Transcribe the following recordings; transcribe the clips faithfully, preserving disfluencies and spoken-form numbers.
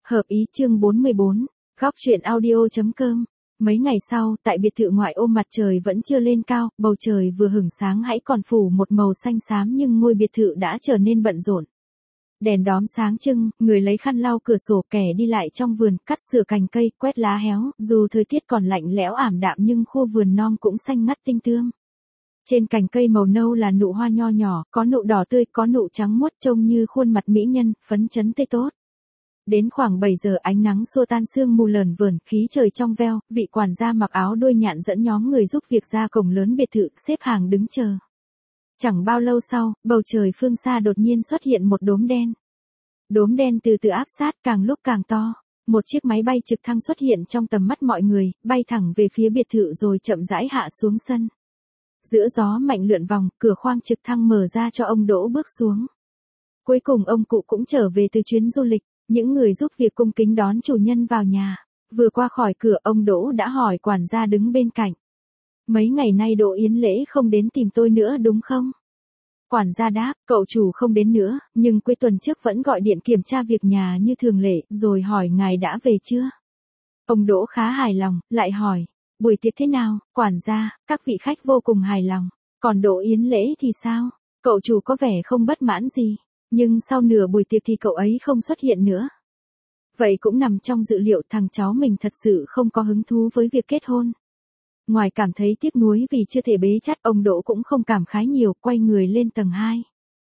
Hợp ý chương bốn mươi bốn, góc truyện audio chấm com. Mấy ngày sau, tại biệt thự ngoại ô mặt trời vẫn chưa lên cao, bầu trời vừa hửng sáng hãy còn phủ một màu xanh xám nhưng ngôi biệt thự đã trở nên bận rộn. Đèn đóm sáng trưng, người lấy khăn lau cửa sổ, kẻ đi lại trong vườn, cắt sửa cành cây, quét lá héo, dù thời tiết còn lạnh lẽo ảm đạm nhưng khu vườn non cũng xanh ngắt tinh tươm. Trên cành cây màu nâu là nụ hoa nho nhỏ, có nụ đỏ tươi, có nụ trắng muốt trông như khuôn mặt mỹ nhân, phấn chấn tươi tốt. Đến khoảng bảy giờ ánh nắng xua tan sương mù lờn vờn, khí trời trong veo, vị quản gia mặc áo đuôi nhạn dẫn nhóm người giúp việc ra cổng lớn biệt thự, xếp hàng đứng chờ. Chẳng bao lâu sau, bầu trời phương xa đột nhiên xuất hiện một đốm đen. Đốm đen từ từ áp sát, càng lúc càng to. Một chiếc máy bay trực thăng xuất hiện trong tầm mắt mọi người, bay thẳng về phía biệt thự rồi chậm rãi hạ xuống sân. Giữa gió mạnh lượn vòng, cửa khoang trực thăng mở ra cho ông Đỗ bước xuống. Cuối cùng ông cụ cũng trở về từ chuyến du lịch. Những người giúp việc cung kính đón chủ nhân vào nhà. Vừa qua khỏi cửa, ông Đỗ đã hỏi quản gia đứng bên cạnh. Mấy ngày nay Đỗ Yến Lễ không đến tìm tôi nữa đúng không? Quản gia đáp, cậu chủ không đến nữa, nhưng cuối tuần trước vẫn gọi điện kiểm tra việc nhà như thường lệ, rồi hỏi ngài đã về chưa? Ông Đỗ khá hài lòng, lại hỏi, buổi tiệc thế nào? Quản gia, các vị khách vô cùng hài lòng. Còn Đỗ Yến Lễ thì sao? Cậu chủ có vẻ không bất mãn gì. Nhưng sau nửa buổi tiệc thì cậu ấy không xuất hiện nữa. Vậy cũng nằm trong dự liệu, thằng cháu mình thật sự không có hứng thú với việc kết hôn. Ngoài cảm thấy tiếc nuối vì chưa thể bế chắt, ông Đỗ cũng không cảm khái nhiều, quay người lên tầng hai.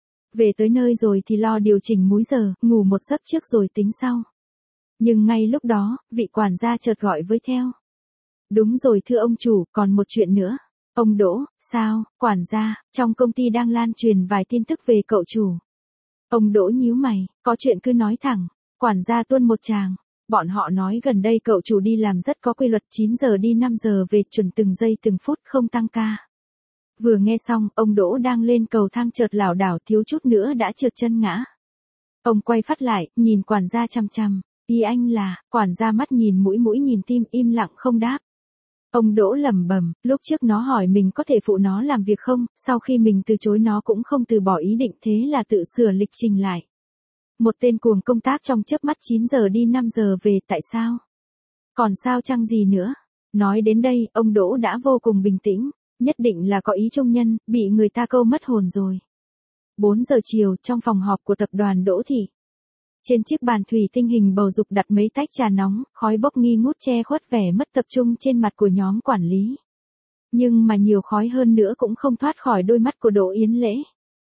Về tới nơi rồi thì lo điều chỉnh múi giờ, ngủ một giấc trước rồi tính sau. Nhưng ngay lúc đó, vị quản gia chợt gọi với theo. Đúng rồi thưa ông chủ, còn một chuyện nữa. Ông Đỗ, sao, quản gia, trong công ty đang lan truyền vài tin tức về cậu chủ. Ông Đỗ nhíu mày, có chuyện cứ nói thẳng. Quản gia tuôn một tràng. Bọn họ nói gần đây cậu chủ đi làm rất có quy luật, chín giờ đi năm giờ về, chuẩn từng giây từng phút, không tăng ca. Vừa nghe xong, ông Đỗ đang lên cầu thang chợt lảo đảo, thiếu chút nữa đã trượt chân ngã. Ông quay phát lại, nhìn quản gia chằm chằm. Ý anh là? Quản gia mắt nhìn mũi mũi nhìn tim, im lặng không đáp. Ông Đỗ lẩm bẩm, lúc trước nó hỏi mình có thể phụ nó làm việc không, sau khi mình từ chối nó cũng không từ bỏ ý định, thế là tự sửa lịch trình lại. Một tên cuồng công tác trong chớp mắt, chín giờ đi năm giờ về, tại sao? Còn sao chăng gì nữa? Nói đến đây, ông Đỗ đã vô cùng bình tĩnh, nhất định là có ý trung nhân, bị người ta câu mất hồn rồi. bốn giờ chiều, trong phòng họp của tập đoàn Đỗ Thị. Trên chiếc bàn thủy tinh hình bầu dục đặt mấy tách trà nóng, khói bốc nghi ngút che khuất vẻ mất tập trung trên mặt của nhóm quản lý. Nhưng mà nhiều khói hơn nữa cũng không thoát khỏi đôi mắt của Đỗ Yến Lễ.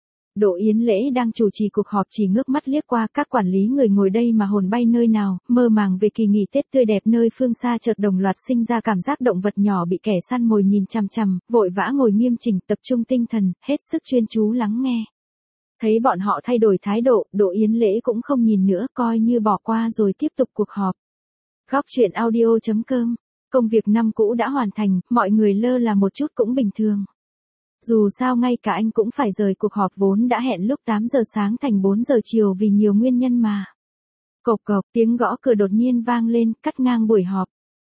Đỗ Yến Lễ đang chủ trì cuộc họp chỉ ngước mắt liếc qua các quản lý người ngồi đây mà hồn bay nơi nào, mơ màng về kỳ nghỉ Tết tươi đẹp nơi phương xa, chợt đồng loạt sinh ra cảm giác động vật nhỏ bị kẻ săn mồi nhìn chằm chằm, vội vã ngồi nghiêm chỉnh, tập trung tinh thần, hết sức chuyên chú lắng nghe. Thấy bọn họ thay đổi thái độ, Đỗ Yến Lễ cũng không nhìn nữa, coi như bỏ qua rồi tiếp tục cuộc họp. Góc truyện audio chấm com. Công việc năm cũ đã hoàn thành, mọi người lơ là một chút cũng bình thường. Dù sao ngay cả anh cũng phải rời cuộc họp vốn đã hẹn lúc tám giờ sáng thành bốn giờ chiều vì nhiều nguyên nhân mà. Cộc cộc, tiếng gõ cửa đột nhiên vang lên, cắt ngang buổi họp.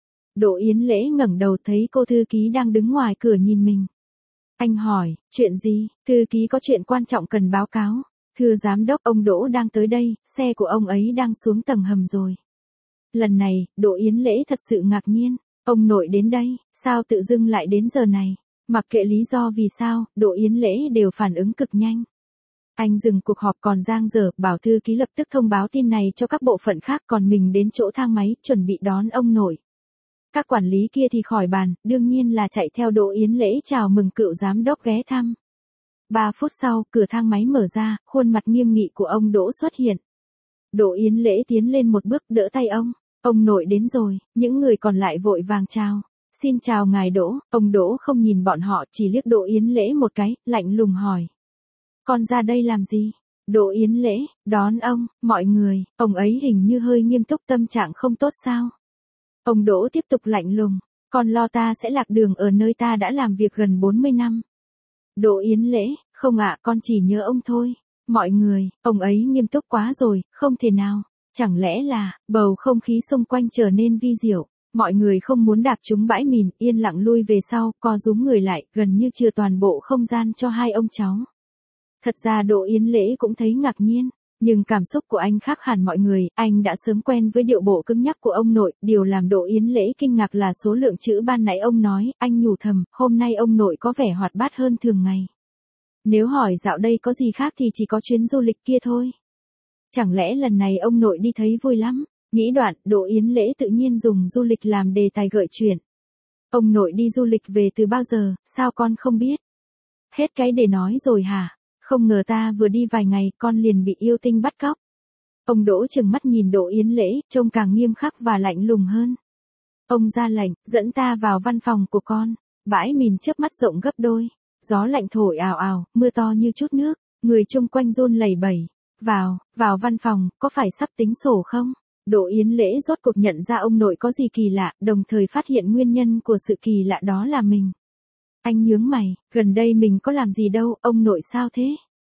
Đỗ Yến Lễ ngẩng đầu thấy cô thư ký đang đứng ngoài cửa nhìn mình. Anh hỏi, chuyện gì? Thư ký có chuyện quan trọng cần báo cáo. Thưa giám đốc, ông Đỗ đang tới đây, xe của ông ấy đang xuống tầng hầm rồi. Lần này, Đỗ Yến Lễ thật sự ngạc nhiên. Ông nội đến đây, sao tự dưng lại đến giờ này? Mặc kệ lý do vì sao, Đỗ Yến Lễ đều phản ứng cực nhanh. Anh dừng cuộc họp còn dang dở, bảo thư ký lập tức thông báo tin này cho các bộ phận khác, còn mình đến chỗ thang máy, chuẩn bị đón ông nội. Các quản lý kia thì khỏi bàn, đương nhiên là chạy theo Đỗ Yến Lễ chào mừng cựu giám đốc ghé thăm. Ba phút sau, cửa thang máy mở ra, khuôn mặt nghiêm nghị của ông Đỗ xuất hiện. Đỗ Yến Lễ tiến lên một bước đỡ tay ông. Ông nội đến rồi, những người còn lại vội vàng chào. Xin chào ngài Đỗ. Ông Đỗ không nhìn bọn họ, chỉ liếc Đỗ Yến Lễ một cái, lạnh lùng hỏi. Con ra đây làm gì? Đỗ Yến Lễ, đón ông, mọi người, ông ấy hình như hơi nghiêm túc, tâm trạng không tốt sao? Ông Đỗ tiếp tục lạnh lùng, con lo ta sẽ lạc đường ở nơi ta đã làm việc gần bốn mươi năm. Đỗ Yến Lễ, không ạ, con chỉ nhớ ông thôi. Mọi người, ông ấy nghiêm túc quá rồi, không thể nào. Chẳng lẽ là, bầu không khí xung quanh trở nên vi diệu. Mọi người không muốn đạp trúng bãi mìn, yên lặng lui về sau, co rúm người lại, gần như chừa toàn bộ không gian cho hai ông cháu. Thật ra Đỗ Yến Lễ cũng thấy ngạc nhiên, Nhưng cảm xúc của anh khác hẳn mọi người, anh đã sớm quen với điệu bộ cứng nhắc của ông nội, điều làm Đỗ Yến Lễ kinh ngạc là số lượng chữ ban nãy ông nói, anh nhủ thầm, hôm nay ông nội có vẻ hoạt bát hơn thường ngày. Nếu hỏi dạo đây có gì khác thì chỉ có chuyến du lịch kia thôi. Chẳng lẽ lần này ông nội đi thấy vui lắm? Nghĩ đoạn, Đỗ Yến Lễ tự nhiên dùng du lịch làm đề tài gợi chuyện. Ông nội đi du lịch về từ bao giờ, sao con không biết? Hết cái để nói rồi hả? Không ngờ ta vừa đi vài ngày con liền bị yêu tinh bắt cóc. Ông Đỗ trừng mắt nhìn Đỗ Yến Lễ, trông càng nghiêm khắc và lạnh lùng hơn. Ông ra lệnh, dẫn ta vào văn phòng của con. Bãi mìn chớp mắt rộng gấp đôi. Gió lạnh thổi ào ào, mưa to như chút nước. Người chung quanh run lẩy bẩy. Vào, vào văn phòng, có phải sắp tính sổ không? Đỗ Yến Lễ rốt cuộc nhận ra ông nội có gì kỳ lạ, đồng thời phát hiện nguyên nhân của sự kỳ lạ đó là mình. Anh nhướng mày, gần đây mình có làm gì đâu, ông nội sao thế?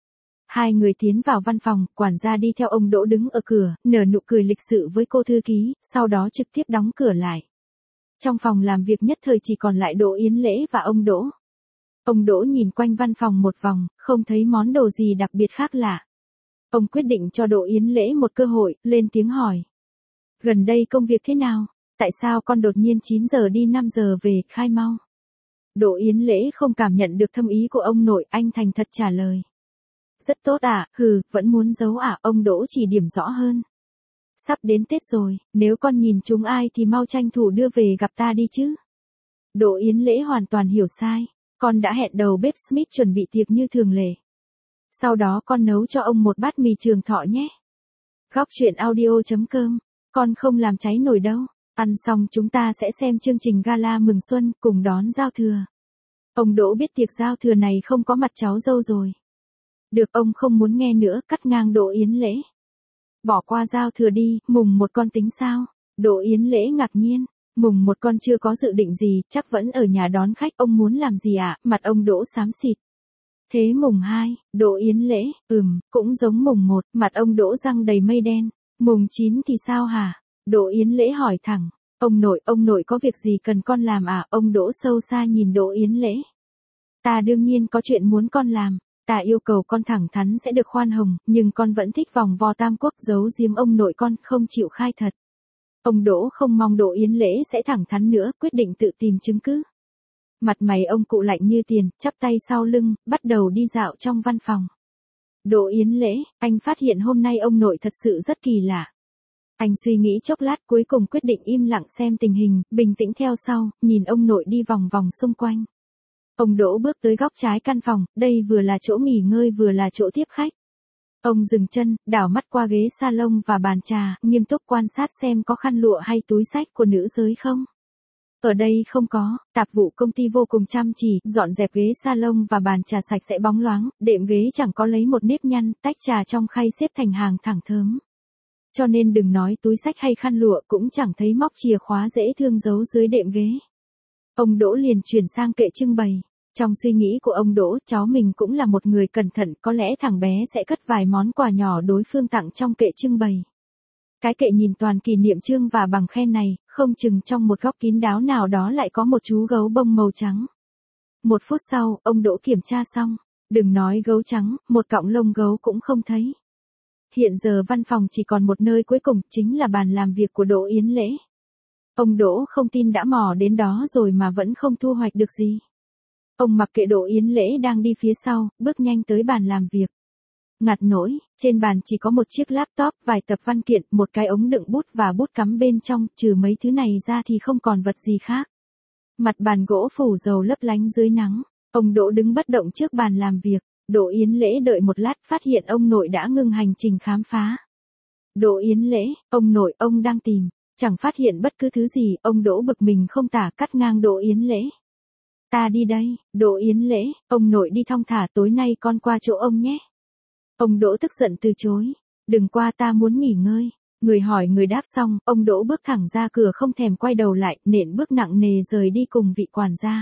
Hai người tiến vào văn phòng, quản gia đi theo ông Đỗ đứng ở cửa, nở nụ cười lịch sự với cô thư ký, sau đó trực tiếp đóng cửa lại. Trong phòng làm việc nhất thời chỉ còn lại Đỗ Yến Lễ và ông Đỗ. Ông Đỗ nhìn quanh văn phòng một vòng, không thấy món đồ gì đặc biệt khác lạ. Ông quyết định cho Đỗ Yến Lễ một cơ hội, lên tiếng hỏi. Gần đây công việc thế nào? Tại sao con đột nhiên chín giờ đi năm giờ về, khai mau? Đỗ Yến Lễ không cảm nhận được thâm ý của ông nội, anh thành thật trả lời. Rất tốt à, hừ, vẫn muốn giấu à, ông Đỗ chỉ điểm rõ hơn. Sắp đến Tết rồi, nếu con nhìn chúng ai thì mau tranh thủ đưa về gặp ta đi chứ. Đỗ Yến Lễ hoàn toàn hiểu sai, con đã hẹn đầu bếp Smith chuẩn bị tiệc như thường lệ. Sau đó con nấu cho ông một bát mì Trường Thọ nhé. Góc truyện audio chấm com, con không làm cháy nổi đâu. Ăn xong chúng ta sẽ xem chương trình gala mừng xuân cùng đón giao thừa. Ông Đỗ biết tiệc giao thừa này không có mặt cháu dâu rồi. Được, ông không muốn nghe nữa, cắt ngang Đỗ Yến Lễ. Bỏ qua giao thừa đi, mùng một con tính sao? Đỗ Yến Lễ ngạc nhiên, mùng một con chưa có dự định gì, chắc vẫn ở nhà đón khách, ông muốn làm gì ạ? À? Mặt ông Đỗ xám xịt. Thế mùng hai, Đỗ Yến Lễ, ừm, cũng giống mùng một, mặt ông Đỗ răng đầy mây đen. Mùng chín thì sao hả? Đỗ Yến Lễ hỏi thẳng. Ông nội, ông nội có việc gì cần con làm à? Ông Đỗ sâu xa nhìn Đỗ Yến Lễ. Ta đương nhiên có chuyện muốn con làm. Ta yêu cầu con thẳng thắn sẽ được khoan hồng, nhưng con vẫn thích vòng vo tam quốc, giấu giếm ông nội con, không chịu khai thật. Ông Đỗ không mong Đỗ Yến Lễ sẽ thẳng thắn nữa, quyết định tự tìm chứng cứ. Mặt mày ông cụ lạnh như tiền, chắp tay sau lưng, bắt đầu đi dạo trong văn phòng. Đỗ Yến Lễ, anh phát hiện hôm nay ông nội thật sự rất kỳ lạ. Anh suy nghĩ chốc lát cuối cùng quyết định im lặng xem tình hình, bình tĩnh theo sau, nhìn ông nội đi vòng vòng xung quanh. Ông Đỗ bước tới góc trái căn phòng, đây vừa là chỗ nghỉ ngơi vừa là chỗ tiếp khách. Ông dừng chân, đảo mắt qua ghế salon và bàn trà, nghiêm túc quan sát xem có khăn lụa hay túi xách của nữ giới không. Ở đây không có, tạp vụ công ty vô cùng chăm chỉ, dọn dẹp ghế salon và bàn trà sạch sẽ bóng loáng, đệm ghế chẳng có lấy một nếp nhăn, tách trà trong khay xếp thành hàng thẳng thớm. Cho nên đừng nói túi xách hay khăn lụa, cũng chẳng thấy móc chìa khóa dễ thương giấu dưới đệm ghế. Ông Đỗ liền chuyển sang kệ trưng bày. Trong suy nghĩ của ông Đỗ, cháu mình cũng là một người cẩn thận, có lẽ thằng bé sẽ cất vài món quà nhỏ đối phương tặng trong kệ trưng bày. Cái kệ nhìn toàn kỷ niệm chương và bằng khen này, không chừng trong một góc kín đáo nào đó lại có một chú gấu bông màu trắng. Một phút sau, ông Đỗ kiểm tra xong. Đừng nói gấu trắng, một cọng lông gấu cũng không thấy. Hiện giờ văn phòng chỉ còn một nơi cuối cùng, chính là bàn làm việc của Đỗ Yến Lễ. Ông Đỗ không tin đã mò đến đó rồi mà vẫn không thu hoạch được gì. Ông mặc kệ Đỗ Yến Lễ đang đi phía sau, bước nhanh tới bàn làm việc. Ngặt nỗi, trên bàn chỉ có một chiếc laptop, vài tập văn kiện, một cái ống đựng bút và bút cắm bên trong, trừ mấy thứ này ra thì không còn vật gì khác. Mặt bàn gỗ phủ dầu lấp lánh dưới nắng, ông Đỗ đứng bất động trước bàn làm việc. Đỗ Yến Lễ đợi một lát phát hiện ông nội đã ngừng hành trình khám phá. Đỗ Yến Lễ, ông nội, ông đang tìm, chẳng phát hiện bất cứ thứ gì, ông Đỗ bực mình không tả, cắt ngang Đỗ Yến Lễ. Ta đi đây, Đỗ Yến Lễ, ông nội đi thong thả, tối nay con qua chỗ ông nhé. Ông Đỗ tức giận từ chối, đừng qua, ta muốn nghỉ ngơi. Người hỏi người đáp xong, ông Đỗ bước thẳng ra cửa không thèm quay đầu lại, nện bước nặng nề rời đi cùng vị quản gia.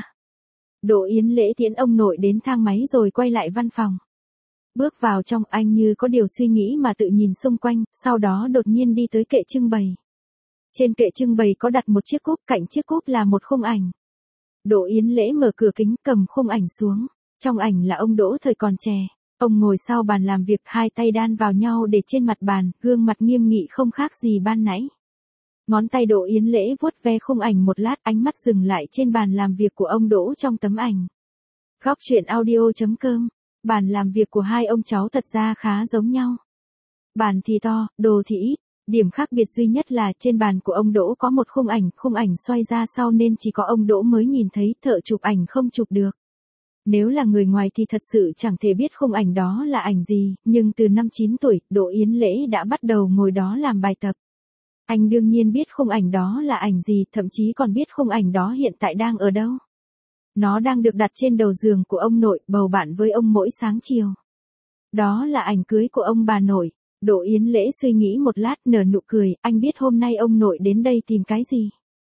Đỗ Yến Lễ tiễn ông nội đến thang máy rồi quay lại văn phòng. Bước vào trong, anh như có điều suy nghĩ mà tự nhìn xung quanh, sau đó đột nhiên đi tới kệ trưng bày. Trên kệ trưng bày có đặt một chiếc cúp, cạnh chiếc cúp là một khung ảnh. Đỗ Yến Lễ mở cửa kính, cầm khung ảnh xuống. Trong ảnh là ông Đỗ thời còn trẻ. Ông ngồi sau bàn làm việc, hai tay đan vào nhau để trên mặt bàn, gương mặt nghiêm nghị không khác gì ban nãy. Ngón tay Đỗ Yến Lễ vuốt ve khung ảnh một lát, ánh mắt dừng lại trên bàn làm việc của ông Đỗ trong tấm ảnh. Góc truyện audio chấm com. Bàn làm việc của hai ông cháu thật ra khá giống nhau. Bàn thì to, đồ thì ít. Điểm khác biệt duy nhất là trên bàn của ông Đỗ có một khung ảnh, khung ảnh xoay ra sau nên chỉ có ông Đỗ mới nhìn thấy, thợ chụp ảnh không chụp được. Nếu là người ngoài thì thật sự chẳng thể biết khung ảnh đó là ảnh gì, nhưng từ năm chín tuổi, Đỗ Yến Lễ đã bắt đầu ngồi đó làm bài tập. Anh đương nhiên biết khung ảnh đó là ảnh gì, thậm chí còn biết khung ảnh đó hiện tại đang ở đâu. Nó đang được đặt trên đầu giường của ông nội, bầu bạn với ông mỗi sáng chiều. Đó là ảnh cưới của ông bà nội. Đỗ Yến Lễ suy nghĩ một lát, nở nụ cười, anh biết hôm nay ông nội đến đây tìm cái gì.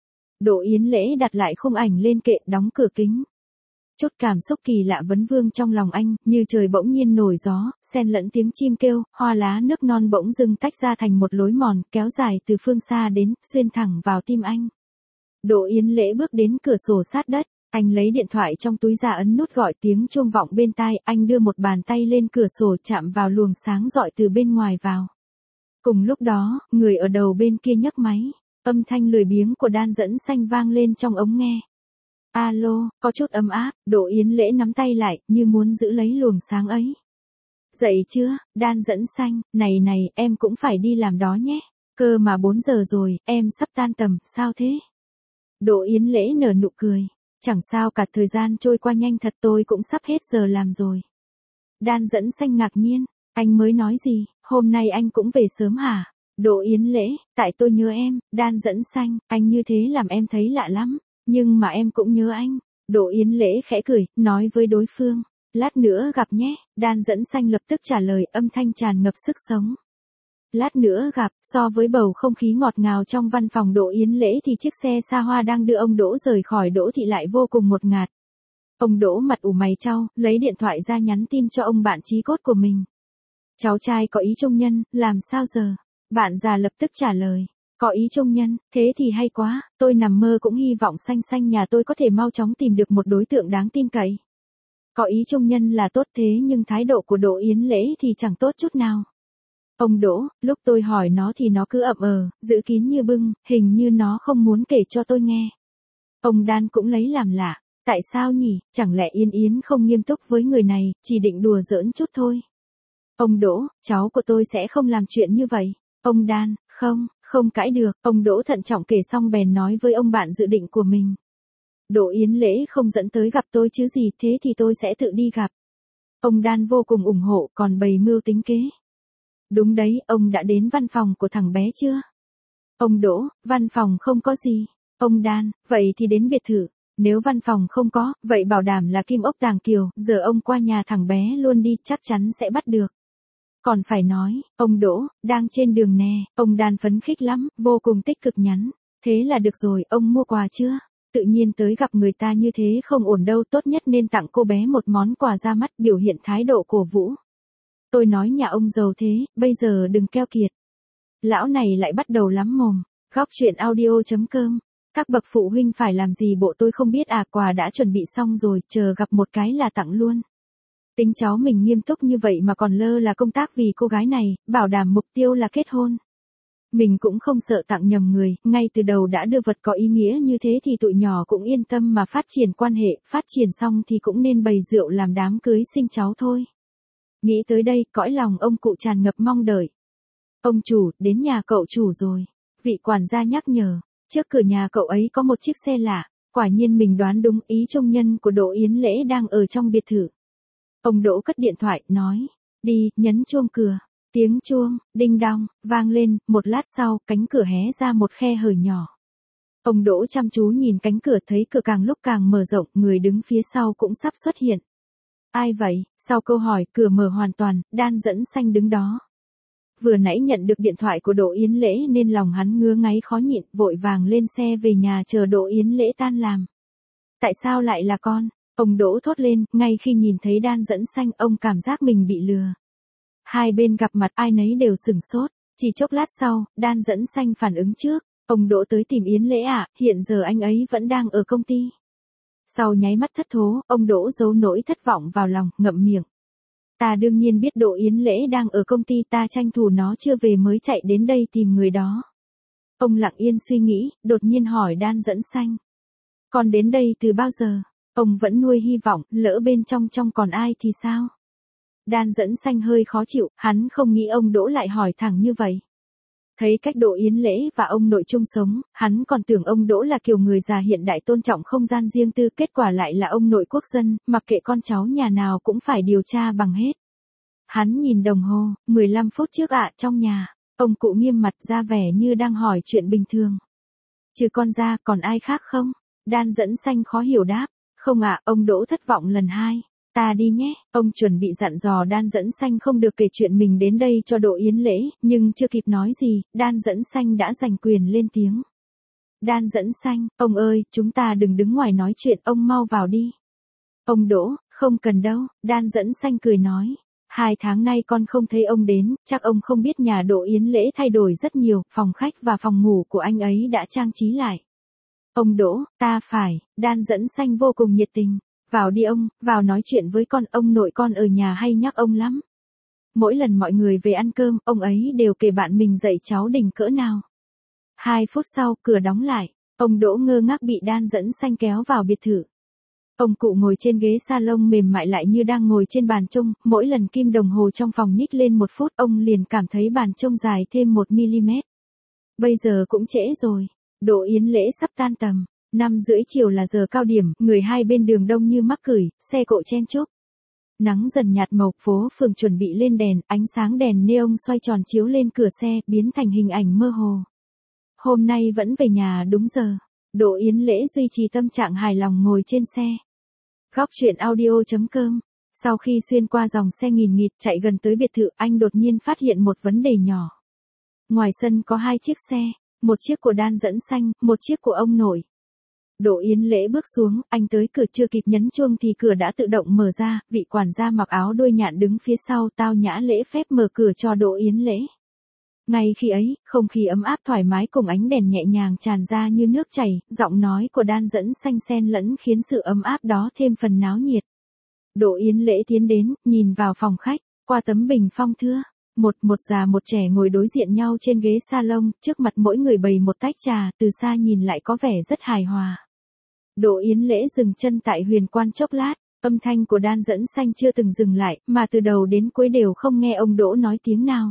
Đỗ Yến Lễ đặt lại khung ảnh lên kệ, đóng cửa kính. Chút cảm xúc kỳ lạ vấn vương trong lòng anh, như trời bỗng nhiên nổi gió, xen lẫn tiếng chim kêu, hoa lá nước non bỗng dưng tách ra thành một lối mòn, kéo dài từ phương xa đến, xuyên thẳng vào tim anh. Đỗ Yến Lễ bước đến cửa sổ sát đất, anh lấy điện thoại trong túi ra ấn nút gọi, tiếng chuông vọng bên tai, anh đưa một bàn tay lên cửa sổ chạm vào luồng sáng rọi từ bên ngoài vào. Cùng lúc đó, người ở đầu bên kia nhấc máy, âm thanh lười biếng của Đan Dẫn Xanh vang lên trong ống nghe. Alo, có chút ấm áp, Đỗ Yến Lễ nắm tay lại, như muốn giữ lấy luồng sáng ấy. Dậy chưa, Đan Dẫn Xanh, này này, em cũng phải đi làm đó nhé. Cơ mà bốn giờ rồi, em sắp tan tầm, sao thế? Đỗ Yến Lễ nở nụ cười. Chẳng sao cả, thời gian trôi qua nhanh thật, tôi cũng sắp hết giờ làm rồi. Đan Dẫn Xanh ngạc nhiên, anh mới nói gì, hôm nay anh cũng về sớm hả? Đỗ Yến Lễ, tại tôi nhớ em. Đan Dẫn Xanh, anh như thế làm em thấy lạ lắm, nhưng mà em cũng nhớ anh. Đỗ Yến Lễ khẽ cười, nói với đối phương, lát nữa gặp nhé. Đan Dẫn Xanh lập tức trả lời, âm thanh tràn ngập sức sống. Lát nữa gặp, so với bầu không khí ngọt ngào trong văn phòng Đỗ Yến Lễ thì chiếc xe xa hoa đang đưa ông Đỗ rời khỏi Đỗ thị lại vô cùng ngột ngạt. Ông Đỗ mặt ủ mày chau, lấy điện thoại ra nhắn tin cho ông bạn chí cốt của mình. Cháu trai có ý trung nhân, làm sao giờ? Bạn già lập tức trả lời, có ý trung nhân, thế thì hay quá, tôi nằm mơ cũng hy vọng Xanh Xanh nhà tôi có thể mau chóng tìm được một đối tượng đáng tin cậy. Có ý trung nhân là tốt thế nhưng thái độ của Đỗ Yến Lễ thì chẳng tốt chút nào. Ông Đỗ, lúc tôi hỏi nó thì nó cứ ậm ờ, giữ kín như bưng, hình như nó không muốn kể cho tôi nghe. Ông Đan cũng lấy làm lạ, tại sao nhỉ, chẳng lẽ Yến Yến không nghiêm túc với người này, chỉ định đùa giỡn chút thôi. Ông Đỗ, cháu của tôi sẽ không làm chuyện như vậy. Ông Đan, không, không cãi được, ông Đỗ thận trọng kể xong bèn nói với ông bạn dự định của mình. Đỗ Yến Lễ không dẫn tới gặp tôi chứ gì, thế thì tôi sẽ tự đi gặp. Ông Đan vô cùng ủng hộ, còn bày mưu tính kế. Đúng đấy, ông đã đến văn phòng của thằng bé chưa? Ông Đỗ, văn phòng không có gì. Ông Đan, vậy thì đến biệt thự. Nếu văn phòng không có, vậy bảo đảm là Kim Ốc Tàng Kiều, giờ ông qua nhà thằng bé luôn đi, chắc chắn sẽ bắt được. Còn phải nói, ông Đỗ, đang trên đường nè, ông Đan phấn khích lắm, vô cùng tích cực nhắn. Thế là được rồi, ông mua quà chưa? Tự nhiên tới gặp người ta như thế không ổn đâu, tốt nhất nên tặng cô bé một món quà ra mắt, biểu hiện thái độ cổ vũ. Tôi nói nhà ông giàu thế, bây giờ đừng keo kiệt. Lão này lại bắt đầu lắm mồm. Góc truyện audio chấm com. Các bậc phụ huynh phải làm gì bộ tôi không biết à, quà đã chuẩn bị xong rồi, chờ gặp một cái là tặng luôn. Tính cháu mình nghiêm túc như vậy mà còn lơ là công tác vì cô gái này, bảo đảm mục tiêu là kết hôn. Mình cũng không sợ tặng nhầm người, ngay từ đầu đã đưa vật có ý nghĩa như thế thì tụi nhỏ cũng yên tâm mà phát triển quan hệ, phát triển xong thì cũng nên bày rượu làm đám cưới sinh cháu thôi. Nghĩ tới đây, cõi lòng ông cụ tràn ngập mong đợi. Ông chủ, đến nhà cậu chủ rồi. Vị quản gia nhắc nhở, trước cửa nhà cậu ấy có một chiếc xe lạ. Quả nhiên mình đoán đúng, ý trung nhân của Đỗ Yến Lễ đang ở trong biệt thự. Ông Đỗ cất điện thoại, nói, đi, nhấn chuông cửa. Tiếng chuông, đinh đong, vang lên, một lát sau, cánh cửa hé ra một khe hở nhỏ. Ông Đỗ chăm chú nhìn cánh cửa, thấy cửa càng lúc càng mở rộng, người đứng phía sau cũng sắp xuất hiện. Ai vậy? Sau câu hỏi, cửa mở hoàn toàn, Đan Dẫn Xanh đứng đó. Vừa nãy nhận được điện thoại của Đỗ Yến Lễ nên lòng hắn ngứa ngáy khó nhịn, vội vàng lên xe về nhà chờ Đỗ Yến Lễ tan làm. Tại sao lại là con? Ông Đỗ thốt lên, ngay khi nhìn thấy Đan Dẫn Xanh, ông cảm giác mình bị lừa. Hai bên gặp mặt ai nấy đều sửng sốt, chỉ chốc lát sau, Đan Dẫn Xanh phản ứng trước, ông Đỗ tới tìm Yến Lễ à, hiện giờ anh ấy vẫn đang ở công ty. Sau nháy mắt thất thố, ông Đỗ giấu nỗi thất vọng vào lòng, ngậm miệng. Ta đương nhiên biết Đỗ Yến Lễ đang ở công ty, ta tranh thủ nó chưa về mới chạy đến đây tìm người đó. Ông lặng yên suy nghĩ, đột nhiên hỏi Đan Dẫn Xanh. Con đến đây từ bao giờ? Ông vẫn nuôi hy vọng, lỡ bên trong trong còn ai thì sao? Đan Dẫn Xanh hơi khó chịu, hắn không nghĩ ông Đỗ lại hỏi thẳng như vậy. Thấy cách Đỗ Yến Lễ và ông nội chung sống, hắn còn tưởng ông Đỗ là kiểu người già hiện đại tôn trọng không gian riêng tư, kết quả lại là ông nội quốc dân, mặc kệ con cháu nhà nào cũng phải điều tra bằng hết. Hắn nhìn đồng hồ, mười lăm phút trước ạ, trong nhà, ông cụ nghiêm mặt ra vẻ như đang hỏi chuyện bình thường. Trừ con ra, còn ai khác không? Đan Dẫn Xanh khó hiểu đáp. Không ạ, ông Đỗ thất vọng lần hai. Ta đi nhé, ông chuẩn bị dặn dò Đan Dẫn Xanh không được kể chuyện mình đến đây cho Đỗ Yến Lễ, nhưng chưa kịp nói gì, Đan Dẫn Xanh đã giành quyền lên tiếng. Đan Dẫn Xanh, ông ơi, chúng ta đừng đứng ngoài nói chuyện, ông mau vào đi. Ông Đỗ, không cần đâu, Đan Dẫn Xanh cười nói. Hai tháng nay con không thấy ông đến, chắc ông không biết nhà Đỗ Yến Lễ thay đổi rất nhiều, phòng khách và phòng ngủ của anh ấy đã trang trí lại. Ông Đỗ, ta phải, Đan Dẫn Xanh vô cùng nhiệt tình. Vào đi ông, vào nói chuyện với con, ông nội con ở nhà hay nhắc ông lắm. Mỗi lần mọi người về ăn cơm, ông ấy đều kể bạn mình dạy cháu đỉnh cỡ nào. Hai phút sau, cửa đóng lại, ông Đỗ ngơ ngác bị Đan Dẫn Xanh kéo vào biệt thự. Ông cụ ngồi trên ghế salon mềm mại lại như đang ngồi trên bàn trông, mỗi lần kim đồng hồ trong phòng nhích lên một phút ông liền cảm thấy bàn trông dài thêm một mi-li-mét. Bây giờ cũng trễ rồi, Đỗ Yến Lễ sắp tan tầm. Năm rưỡi chiều là giờ cao điểm, người hai bên đường đông như mắc cửi, xe cộ chen chúc. Nắng dần nhạt màu, phố phường chuẩn bị lên đèn, ánh sáng đèn neon xoay tròn chiếu lên cửa xe, biến thành hình ảnh mơ hồ. Hôm nay vẫn về nhà đúng giờ. Đỗ Yến Lễ duy trì tâm trạng hài lòng ngồi trên xe. Góc truyện audio chấm com. Sau khi xuyên qua dòng xe nghìn nghịt chạy gần tới biệt thự, anh đột nhiên phát hiện một vấn đề nhỏ. Ngoài sân có hai chiếc xe, một chiếc của Đan Dẫn Xanh, một chiếc của ông nội. Đỗ Yến Lễ bước xuống, anh tới cửa chưa kịp nhấn chuông thì cửa đã tự động mở ra, vị quản gia mặc áo đuôi nhạn đứng phía sau tao nhã lễ phép mở cửa cho Đỗ Yến Lễ. Ngay khi ấy, không khí ấm áp thoải mái cùng ánh đèn nhẹ nhàng tràn ra như nước chảy, giọng nói của Đan Dẫn Xanh xen lẫn khiến sự ấm áp đó thêm phần náo nhiệt. Đỗ Yến Lễ tiến đến, nhìn vào phòng khách, qua tấm bình phong thưa. Một một già một trẻ ngồi đối diện nhau trên ghế salon, trước mặt mỗi người bày một tách trà, từ xa nhìn lại có vẻ rất hài hòa. Đỗ Yến Lễ dừng chân tại huyền quan chốc lát, âm thanh của Đan Dẫn Xanh chưa từng dừng lại, mà từ đầu đến cuối đều không nghe ông Đỗ nói tiếng nào.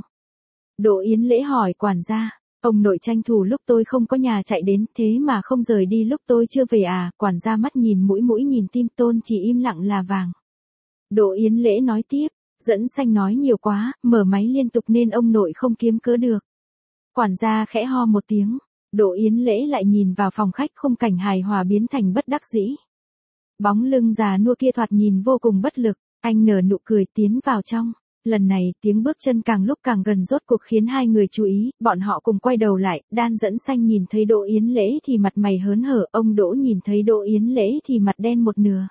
Đỗ Yến Lễ hỏi quản gia, ông nội tranh thủ lúc tôi không có nhà chạy đến, thế mà không rời đi lúc tôi chưa về à? Quản gia mắt nhìn mũi mũi nhìn tim, tôn chỉ im lặng là vàng. Đỗ Yến Lễ nói tiếp, Dẫn Xanh nói nhiều quá, mở máy liên tục nên ông nội không kiếm cớ được. Quản gia khẽ ho một tiếng. Đỗ Yến Lễ lại nhìn vào phòng khách, khung cảnh hài hòa biến thành bất đắc dĩ. Bóng lưng già nua kia thoạt nhìn vô cùng bất lực, anh nở nụ cười tiến vào trong. Lần này, tiếng bước chân càng lúc càng gần rốt cuộc khiến hai người chú ý, bọn họ cùng quay đầu lại, Đan Dẫn Xanh nhìn thấy Đỗ Yến Lễ thì mặt mày hớn hở, ông Đỗ nhìn thấy Đỗ Yến Lễ thì mặt đen một nửa.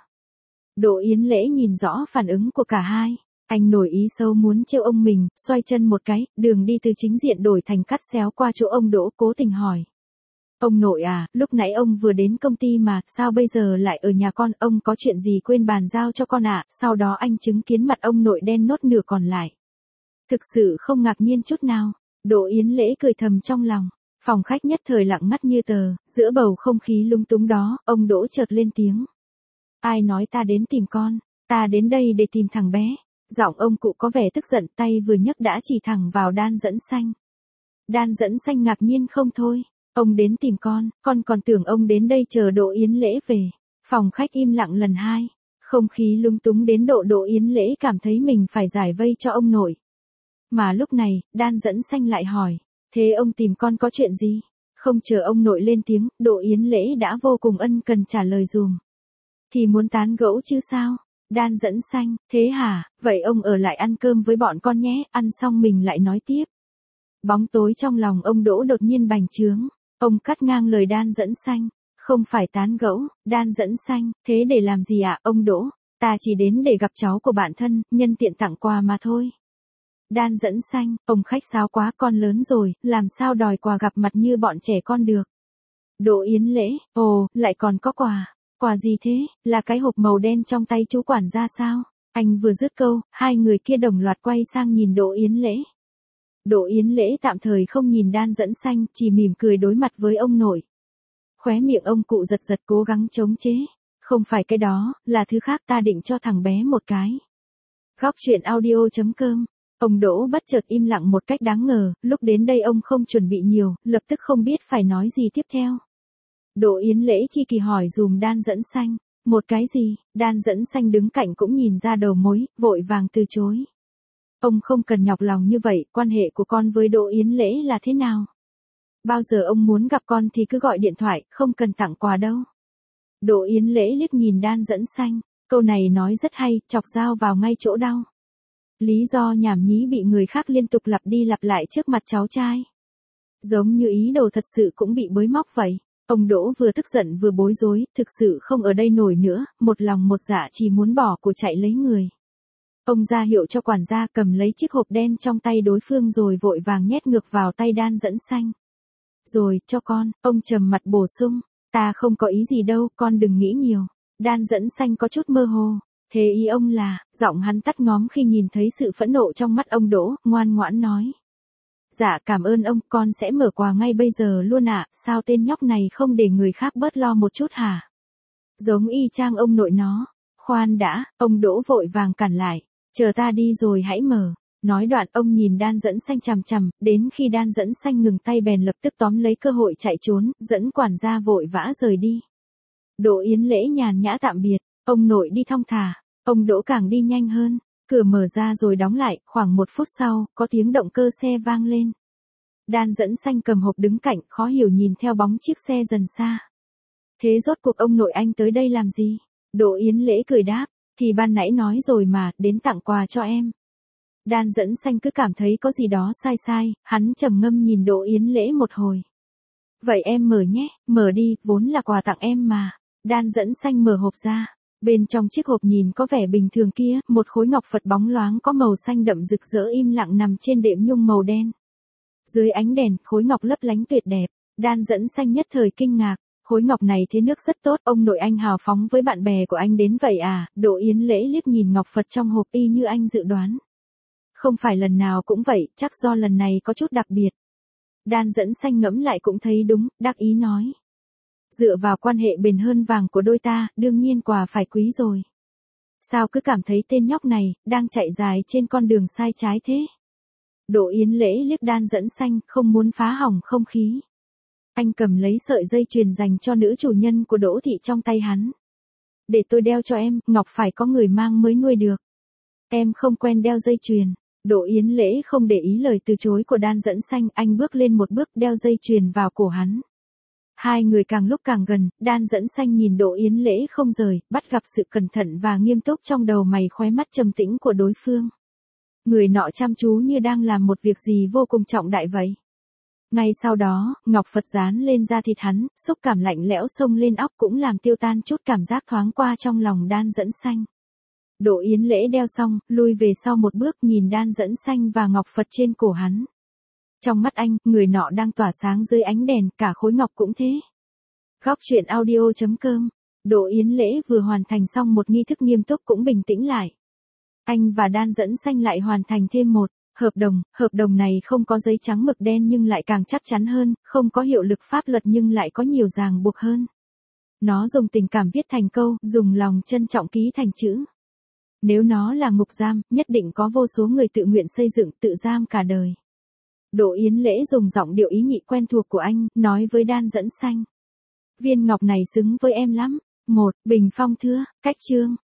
Đỗ Yến Lễ nhìn rõ phản ứng của cả hai. Anh nổi ý sâu muốn trêu ông mình, xoay chân một cái, đường đi từ chính diện đổi thành cắt xéo qua chỗ ông Đỗ, cố tình hỏi. Ông nội à, lúc nãy ông vừa đến công ty mà, sao bây giờ lại ở nhà con, ông có chuyện gì quên bàn giao cho con ạ? À? Sau đó anh chứng kiến mặt ông nội đen nốt nửa còn lại. Thực sự không ngạc nhiên chút nào. Đỗ Yến Lễ cười thầm trong lòng. Phòng khách nhất thời lặng ngắt như tờ, giữa bầu không khí lung túng đó, ông Đỗ chợt lên tiếng. Ai nói ta đến tìm con, ta đến đây để tìm thằng bé. Giọng ông cụ có vẻ tức giận, tay vừa nhấc đã chỉ thẳng vào Đan Dẫn Xanh. Đan Dẫn Xanh ngạc nhiên không thôi. Ông đến tìm con, con còn tưởng ông đến đây chờ Đỗ Yến Lễ về. Phòng khách im lặng lần hai. Không khí lung túng đến độ Đỗ Yến Lễ cảm thấy mình phải giải vây cho ông nội. Mà lúc này, Đan Dẫn Xanh lại hỏi. Thế ông tìm con có chuyện gì? Không chờ ông nội lên tiếng, Đỗ Yến Lễ đã vô cùng ân cần trả lời dùm. Thì muốn tán gẫu chứ sao? Đan Dẫn Xanh, thế hả? Vậy ông ở lại ăn cơm với bọn con nhé, ăn xong mình lại nói tiếp. Bóng tối trong lòng ông Đỗ đột nhiên bành trướng. Ông cắt ngang lời Đan Dẫn Xanh. Không phải tán gẫu, Đan Dẫn Xanh, thế để làm gì ạ, ông Đỗ? Ta chỉ đến để gặp cháu của bạn thân, nhân tiện tặng quà mà thôi. Đan Dẫn Xanh, ông khách sáo quá, con lớn rồi, làm sao đòi quà gặp mặt như bọn trẻ con được. Đỗ Yến Lễ, ồ, lại còn có quà. Quà gì thế, là cái hộp màu đen trong tay chú quản gia sao? Anh vừa dứt câu, hai người kia đồng loạt quay sang nhìn Đỗ Yến Lễ. Đỗ Yến Lễ tạm thời không nhìn Đan Dẫn Xanh, chỉ mỉm cười đối mặt với ông nội. Khóe miệng ông cụ giật giật cố gắng chống chế. Không phải cái đó, là thứ khác, ta định cho thằng bé một cái. Góc truyện audio chấm com. Ông Đỗ bất chợt im lặng một cách đáng ngờ, lúc đến đây ông không chuẩn bị nhiều, lập tức không biết phải nói gì tiếp theo. Đỗ Yến Lễ chi kỳ hỏi dùm Đan Dẫn Xanh. Một cái gì? Đan Dẫn Xanh đứng cạnh cũng nhìn ra đầu mối, vội vàng từ chối. Ông không cần nhọc lòng như vậy, quan hệ của con với Đỗ Yến Lễ là thế nào? Bao giờ ông muốn gặp con thì cứ gọi điện thoại, không cần tặng quà đâu. Đỗ Yến Lễ liếc nhìn Đan Dẫn Xanh, câu này nói rất hay, chọc dao vào ngay chỗ đau. Lý do nhảm nhí bị người khác liên tục lặp đi lặp lại trước mặt cháu trai. Giống như ý đồ thật sự cũng bị bới móc vậy. Ông Đỗ vừa tức giận vừa bối rối, thực sự không ở đây nổi nữa, một lòng một dạ chỉ muốn bỏ của chạy lấy người. Ông ra hiệu cho quản gia cầm lấy chiếc hộp đen trong tay đối phương rồi vội vàng nhét ngược vào tay Đan Dẫn Xanh. Rồi, cho con, ông trầm mặt bổ sung, ta không có ý gì đâu, con đừng nghĩ nhiều. Đan Dẫn Xanh có chút mơ hồ, thế ý ông là, giọng hắn tắt ngóm khi nhìn thấy sự phẫn nộ trong mắt ông Đỗ, ngoan ngoãn nói. Dạ cảm ơn ông, con sẽ mở quà ngay bây giờ luôn ạ, sao tên nhóc này không để người khác bớt lo một chút hả? Giống y chang ông nội nó. Khoan đã, ông Đỗ vội vàng cản lại, chờ ta đi rồi hãy mở. Nói đoạn ông nhìn Đan Dẫn Xanh chằm chằm, đến khi Đan Dẫn Xanh ngừng tay bèn lập tức tóm lấy cơ hội chạy trốn, dẫn quản gia vội vã rời đi. Đỗ Yến Lễ nhàn nhã tạm biệt, ông nội đi thong thả, ông Đỗ càng đi nhanh hơn. Cửa mở ra rồi đóng lại, khoảng một phút sau, có tiếng động cơ xe vang lên. Đan Dẫn Xanh cầm hộp đứng cạnh, khó hiểu nhìn theo bóng chiếc xe dần xa. Thế rốt cuộc ông nội anh tới đây làm gì? Đỗ Yến Lễ cười đáp, thì ban nãy nói rồi mà, đến tặng quà cho em. Đan Dẫn Xanh cứ cảm thấy có gì đó sai sai, hắn trầm ngâm nhìn Đỗ Yến Lễ một hồi. Vậy em mở nhé, mở đi, vốn là quà tặng em mà. Đan Dẫn Xanh mở hộp ra. Bên trong chiếc hộp nhìn có vẻ bình thường kia, một khối ngọc Phật bóng loáng có màu xanh đậm rực rỡ im lặng nằm trên đệm nhung màu đen. Dưới ánh đèn, khối ngọc lấp lánh tuyệt đẹp. Đan Dẫn Xanh nhất thời kinh ngạc, khối ngọc này thế nước rất tốt, ông nội anh hào phóng với bạn bè của anh đến vậy à? Đỗ Yến Lễ liếc nhìn ngọc Phật trong hộp y như anh dự đoán. Không phải lần nào cũng vậy, chắc do lần này có chút đặc biệt. Đan Dẫn Xanh ngẫm lại cũng thấy đúng, đắc ý nói. Dựa vào quan hệ bền hơn vàng của đôi ta, đương nhiên quà phải quý rồi. Sao cứ cảm thấy tên nhóc này, đang chạy dài trên con đường sai trái thế? Đỗ Yến Lễ liếc Đan Dẫn Xanh, không muốn phá hỏng không khí. Anh cầm lấy sợi dây chuyền dành cho nữ chủ nhân của Đỗ thị trong tay hắn. Để tôi đeo cho em, ngọc phải có người mang mới nuôi được. Em không quen đeo dây chuyền. Đỗ Yến Lễ không để ý lời từ chối của Đan Dẫn Xanh, anh bước lên một bước đeo dây chuyền vào cổ hắn. Hai người càng lúc càng gần, Đan Dẫn Xanh nhìn Đỗ Yến Lễ không rời, bắt gặp sự cẩn thận và nghiêm túc trong đầu mày khóe mắt trầm tĩnh của đối phương. Người nọ chăm chú như đang làm một việc gì vô cùng trọng đại vậy. Ngay sau đó, ngọc Phật dán lên da thịt hắn, xúc cảm lạnh lẽo xông lên óc cũng làm tiêu tan chút cảm giác thoáng qua trong lòng Đan Dẫn Xanh. Đỗ Yến Lễ đeo xong, lui về sau một bước nhìn Đan Dẫn Xanh và ngọc Phật trên cổ hắn. Trong mắt anh, người nọ đang tỏa sáng dưới ánh đèn, cả khối ngọc cũng thế. Góc truyện audio chấm com. Đỗ Yến Lễ vừa hoàn thành xong một nghi thức nghiêm túc cũng bình tĩnh lại. Anh và Đan Dẫn Xanh lại hoàn thành thêm một hợp đồng, hợp đồng này không có giấy trắng mực đen nhưng lại càng chắc chắn hơn, không có hiệu lực pháp luật nhưng lại có nhiều ràng buộc hơn. Nó dùng tình cảm viết thành câu, dùng lòng trân trọng ký thành chữ. Nếu nó là ngục giam, nhất định có vô số người tự nguyện xây dựng tự giam cả đời. Đỗ Yến Lễ dùng giọng điệu ý nhị quen thuộc của anh, nói với Đan Dẫn Xanh. Viên ngọc này xứng với em lắm. Một, bình phong thưa, cách chương.